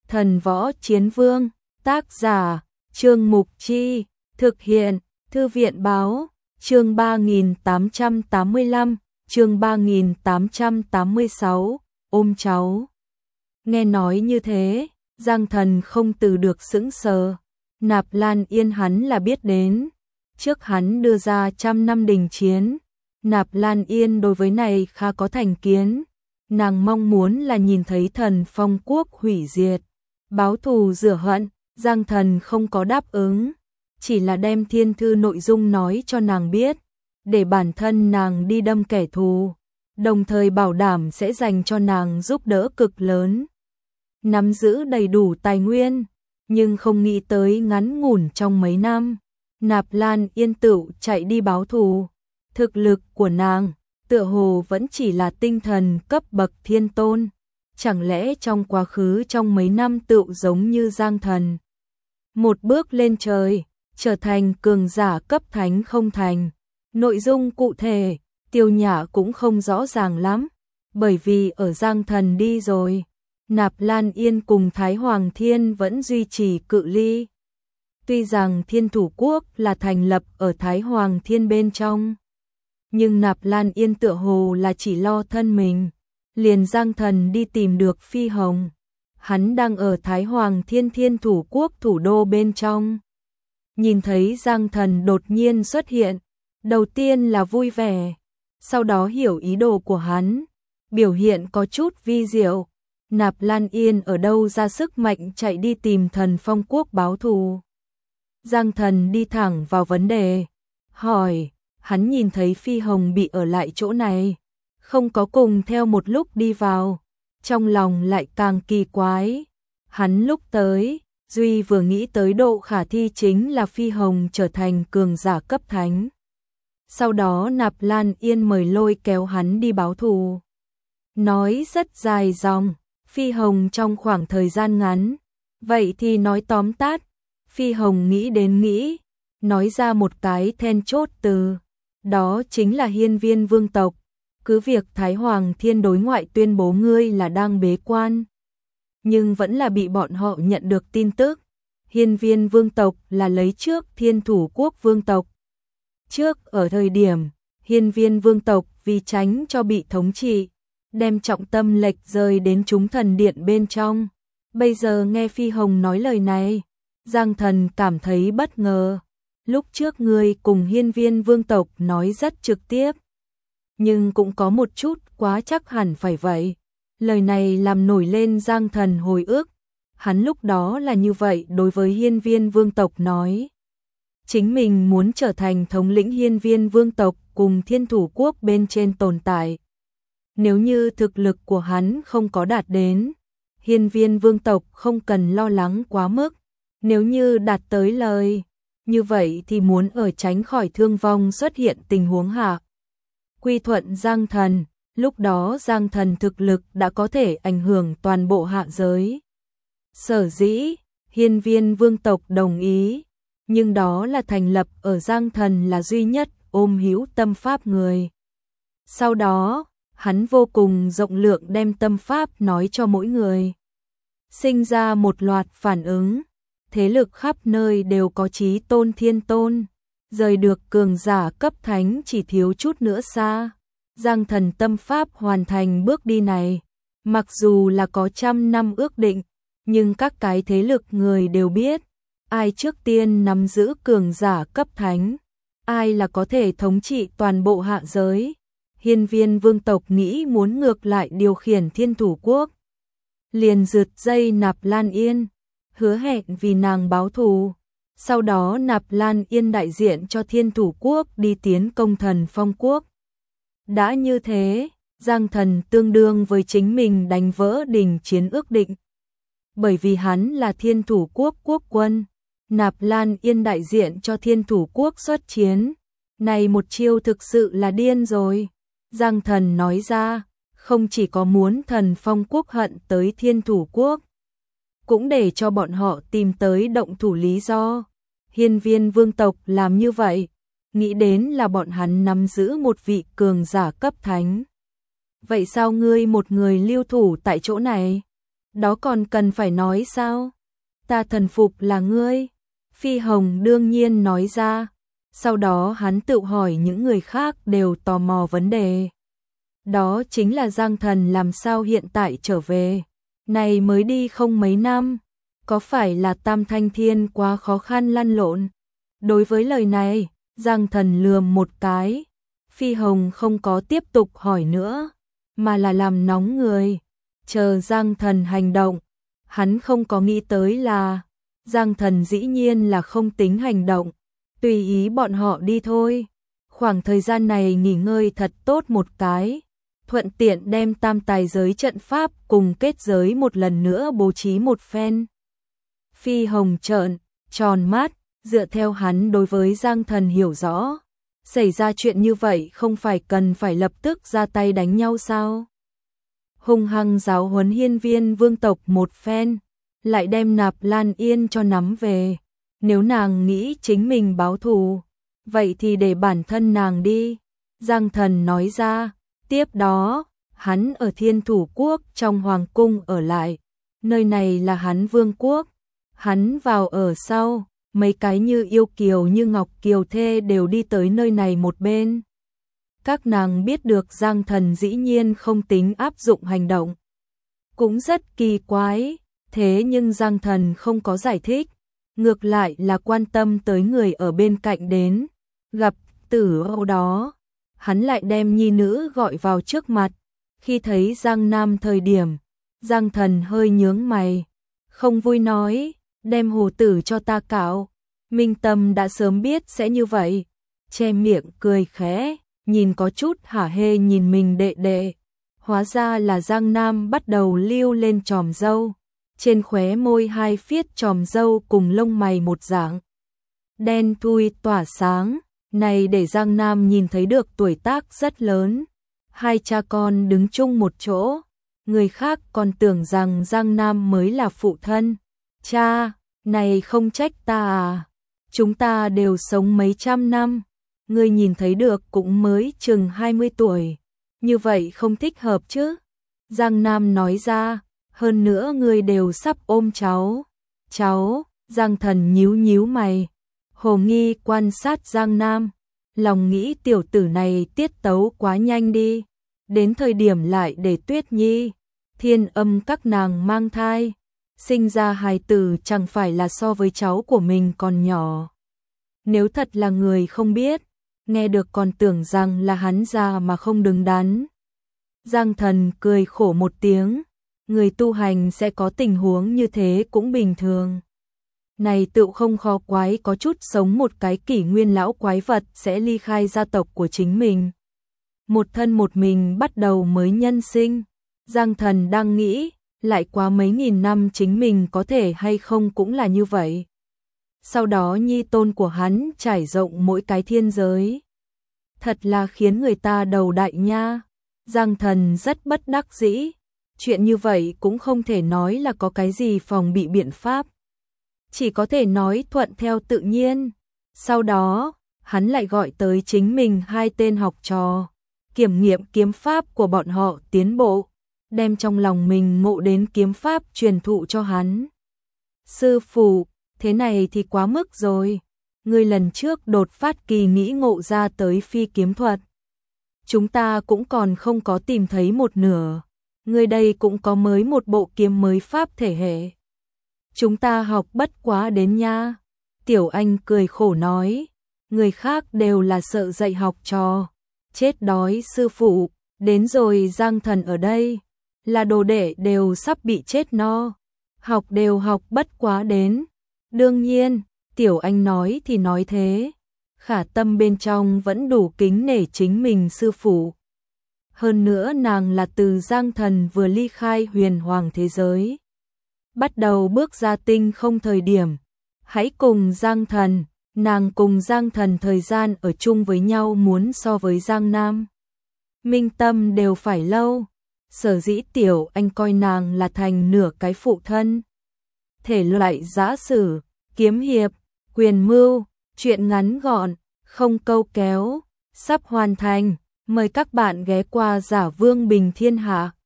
Thần Võ Chiến Vương, tác giả, Trương Mục Chi, thực hiện, Thư viện Báo, chương 3885, chương 3886, ôm cháu. Nghe nói như thế, Giang Thần không từ được sững sờ. Nạp Lan Yên hắn là biết đến, trước hắn đưa ra 100 năm đình chiến, Nạp Lan Yên đối với này khá có thành kiến, nàng mong muốn là nhìn thấy Thần Phong quốc hủy diệt, báo thù rửa hận. Giang Thần không có đáp ứng, chỉ là đem thiên thư nội dung nói cho nàng biết, để bản thân nàng đi đâm kẻ thù, đồng thời bảo đảm sẽ dành cho nàng giúp đỡ cực lớn, nắm giữ đầy đủ tài nguyên. Nhưng không nghĩ tới ngắn ngủn trong mấy năm, Nạp Lan Yên tựu chạy đi báo thù. Thực lực của nàng tựa hồ vẫn chỉ là tinh thần cấp bậc thiên tôn, chẳng lẽ trong quá khứ trong mấy năm tựu giống như Giang Thần, một bước lên trời, trở thành cường giả cấp thánh không thành. Nội dung cụ thể, Tiêu Nhã cũng không rõ ràng lắm, bởi vì ở Giang Thần đi rồi, Nạp Lan Yên cùng Thái Hoàng Thiên vẫn duy trì cự ly. Tuy rằng Thiên Thủ Quốc là thành lập ở Thái Hoàng Thiên bên trong, nhưng Nạp Lan Yên tựa hồ là chỉ lo thân mình. Liền Giang Thần đi tìm được Phi Hồng, hắn đang ở Thái Hoàng Thiên Thiên Thủ Quốc thủ đô bên trong. Nhìn thấy Giang Thần đột nhiên xuất hiện, đầu tiên là vui vẻ, sau đó hiểu ý đồ của hắn, biểu hiện có chút vi diệu. Nạp Lan Yên ở đâu ra sức mạnh chạy đi tìm Thần Phong quốc báo thù? Giang Thần đi thẳng vào vấn đề, hỏi, hắn nhìn thấy Phi Hồng bị ở lại chỗ này, không có cùng theo một lúc đi vào, trong lòng lại càng kỳ quái. Hắn lúc tới, duy vừa nghĩ tới độ khả thi chính là Phi Hồng trở thành cường giả cấp thánh. Sau đó Nạp Lan Yên mời lôi kéo hắn đi báo thù. Nói rất dài dòng, Phi Hồng trong khoảng thời gian ngắn. Vậy thì nói tóm tắt, Phi Hồng nghĩ đến nghĩ, nói ra một cái then chốt từ, đó chính là Hiên Viên vương tộc. Cứ việc Thái Hoàng Thiên đối ngoại tuyên bố ngươi là đang bế quan, nhưng vẫn là bị bọn họ nhận được tin tức. Hiên Viên vương tộc là lấy trước Thiên Thủ Quốc vương tộc. Trước ở thời điểm, Hiên Viên vương tộc vì tránh cho bị thống trị, đem trọng tâm lệch rời đến chúng thần điện bên trong. Bây giờ nghe Phi Hồng nói lời này, Giang Thần cảm thấy bất ngờ. Lúc trước ngươi cùng Hiên Viên vương tộc nói rất trực tiếp, nhưng cũng có một chút quá chắc hẳn phải vậy. Lời này làm nổi lên Giang Thần hồi ức, hắn lúc đó là như vậy đối với Hiên Viên vương tộc nói. Chính mình muốn trở thành thống lĩnh Hiên Viên vương tộc cùng Thiên Thủ Quốc bên trên tồn tại. Nếu như thực lực của hắn không có đạt đến, Hiên Viên vương tộc không cần lo lắng quá mức. Nếu như đạt tới lời, như vậy thì muốn ở tránh khỏi thương vong xuất hiện tình huống hạ. Quy thuận Giang Thần, lúc đó Giang Thần thực lực đã có thể ảnh hưởng toàn bộ hạ giới. Sở dĩ, Hiên Viên vương tộc đồng ý, nhưng đó là thành lập ở Giang Thần là duy nhất ôm hữu tâm pháp người. Sau đó, hắn vô cùng rộng lượng đem tâm pháp nói cho mỗi người. Sinh ra một loạt phản ứng, thế lực khắp nơi đều có chí tôn thiên tôn, rời được cường giả cấp thánh chỉ thiếu chút nữa xa. Giang Thần tâm pháp hoàn thành bước đi này, mặc dù là có 100 năm ước định, nhưng các cái thế lực người đều biết, ai trước tiên nắm giữ cường giả cấp thánh, ai là có thể thống trị toàn bộ hạ giới. Hiên Viên vương tộc nghĩ muốn ngược lại điều khiển Thiên Thủ Quốc, liền rượt dây Nạp Lan Yên, hứa hẹn vì nàng báo thù. Sau đó Nạp Lan Yên đại diện cho Thiên Thủ Quốc đi tiến công Thần Phong Quốc. Đã như thế, Giang Thần tương đương với chính mình đánh vỡ đình chiến ước định. Bởi vì hắn là Thiên Thủ Quốc quốc quân, Nạp Lan Yên đại diện cho Thiên Thủ Quốc xuất chiến. Này một chiêu thực sự là điên rồi. Giang Thần nói ra, không chỉ có muốn Thần Phong Quốc hận tới Thiên Thủ Quốc, cũng để cho bọn họ tìm tới động thủ lý do. Hiên Viên vương tộc làm như vậy, nghĩ đến là bọn hắn nắm giữ một vị cường giả cấp thánh. Vậy sao ngươi một người lưu thủ tại chỗ này? đó còn cần phải nói sao? Ta thần phục là ngươi. Phi Hồng đương nhiên nói ra. Sau đó hắn tự hỏi những người khác đều tò mò vấn đề. Đó chính là Giang Thần làm sao hiện tại trở về. Này mới đi không mấy năm. Có phải là Tam Thanh Thiên quá khó khăn lăn lộn? Đối với lời này, Giang Thần lườm một cái. Phi Hồng không có tiếp tục hỏi nữa, mà là làm nóng người. Chờ Giang Thần hành động. Hắn không có nghĩ tới là Giang Thần dĩ nhiên là không tính hành động. Tùy ý bọn họ đi thôi. Khoảng thời gian này nghỉ ngơi thật tốt một cái. Thuận tiện đem tam tài giới trận pháp cùng kết giới một lần nữa bố trí một phen. Phi Hồng trợn tròn mắt, dựa theo hắn đối với Giang Thần hiểu rõ. Xảy ra chuyện như vậy không phải cần phải lập tức ra tay đánh nhau sao? Hung hăng giáo huấn hiên viên vương tộc một phen, lại đem Nạp Lan Yên cho nắm về. Nếu nàng nghĩ chính mình báo thù, vậy thì để bản thân nàng đi. Giang Thần nói ra, tiếp đó, hắn ở Thiên Thủ Quốc trong Hoàng Cung ở lại. Nơi này là hắn vương quốc. Hắn vào ở sau, mấy cái như Yêu Kiều như Ngọc Kiều Thê đều đi tới nơi này một bên. Các nàng biết được Giang Thần dĩ nhiên không tính áp dụng hành động. Cũng rất kỳ quái, thế nhưng Giang Thần không có giải thích. Ngược lại là quan tâm tới người ở bên cạnh đến. Gặp Tử Âu đó, hắn lại đem nhi nữ gọi vào trước mặt. Khi thấy Giang Nam thời điểm, Giang Thần hơi nhướng mày. Không vui nói, đem hồ tử cho ta cạo. Minh Tâm đã sớm biết sẽ như vậy. Che miệng cười khẽ, nhìn có chút hả hê nhìn mình đệ đệ. Hóa ra là Giang Nam bắt đầu lưu lên chòm râu. Trên khóe môi hai phiết chòm râu cùng lông mày một dạng. Đen thui tỏa sáng, này để Giang Nam nhìn thấy được tuổi tác rất lớn. Hai cha con đứng chung một chỗ, người khác còn tưởng rằng Giang Nam mới là phụ thân. Cha, này không trách ta à, chúng ta đều sống mấy trăm năm, ngươi nhìn thấy được cũng mới chừng 20 tuổi, như vậy không thích hợp chứ. Giang Nam nói ra, hơn nữa ngươi đều sắp ôm cháu. Cháu, Giang Thần nhíu nhíu mày. Hồ Nghi quan sát Giang Nam, lòng nghĩ tiểu tử này tiết tấu quá nhanh đi. Đến thời điểm lại để Tuyết Nhi, Thiên Âm các nàng mang thai. Sinh ra hài tử chẳng phải là so với cháu của mình còn nhỏ. Nếu thật là người không biết, nghe được còn tưởng rằng là hắn già mà không đứng đắn. Giang Thần cười khổ một tiếng. Người tu hành sẽ có tình huống như thế cũng bình thường. Này tựu không khó quái có chút sống một cái kỷ nguyên lão quái vật sẽ ly khai gia tộc của chính mình. Một thân một mình bắt đầu mới nhân sinh. Giang Thần đang nghĩ, lại qua mấy nghìn năm chính mình có thể hay không cũng là như vậy. Sau đó nhi tôn của hắn trải rộng mỗi cái thiên giới. Thật là khiến người ta đầu đại nha. Giang Thần rất bất đắc dĩ. Chuyện như vậy cũng không thể nói là có cái gì phòng bị biện pháp. Chỉ có thể nói thuận theo tự nhiên. Sau đó, hắn lại gọi tới chính mình hai tên học trò. Kiểm nghiệm kiếm pháp của bọn họ tiến bộ. Đem trong lòng mình ngộ đến kiếm pháp truyền thụ cho hắn. Sư phụ, thế này thì quá mức rồi. Ngươi lần trước đột phát kỳ nghĩ ngộ ra tới phi kiếm thuật. Chúng ta cũng còn không có tìm thấy một nửa. Ngươi đây cũng có mới một bộ kiếm mới pháp thể hệ. Chúng ta học bất quá đến nha. Tiểu Anh cười khổ nói. Người khác đều là sợ dạy học trò. Chết đói sư phụ. Đến rồi Giang Thần ở đây. Là đồ đệ đều sắp bị chết no. Học đều học bất quá đến. Đương nhiên, Tiểu Anh nói thì nói thế. Khả tâm bên trong vẫn đủ kính nể chính mình sư phụ. Hơn nữa nàng là từ Giang Thần vừa ly khai huyền hoàng thế giới. Bắt đầu bước ra tinh không thời điểm. Hãy cùng Giang Thần, nàng cùng Giang Thần thời gian ở chung với nhau muốn so với Giang Nam. Minh Tâm đều phải lâu. Sở dĩ Tiểu Anh coi nàng là thành nửa cái phụ thân. Thể loại giã sử, kiếm hiệp, quyền mưu, chuyện ngắn gọn, không câu kéo, sắp hoàn thành. Mời các bạn ghé qua Giả Vương Bình Thiên Hạ.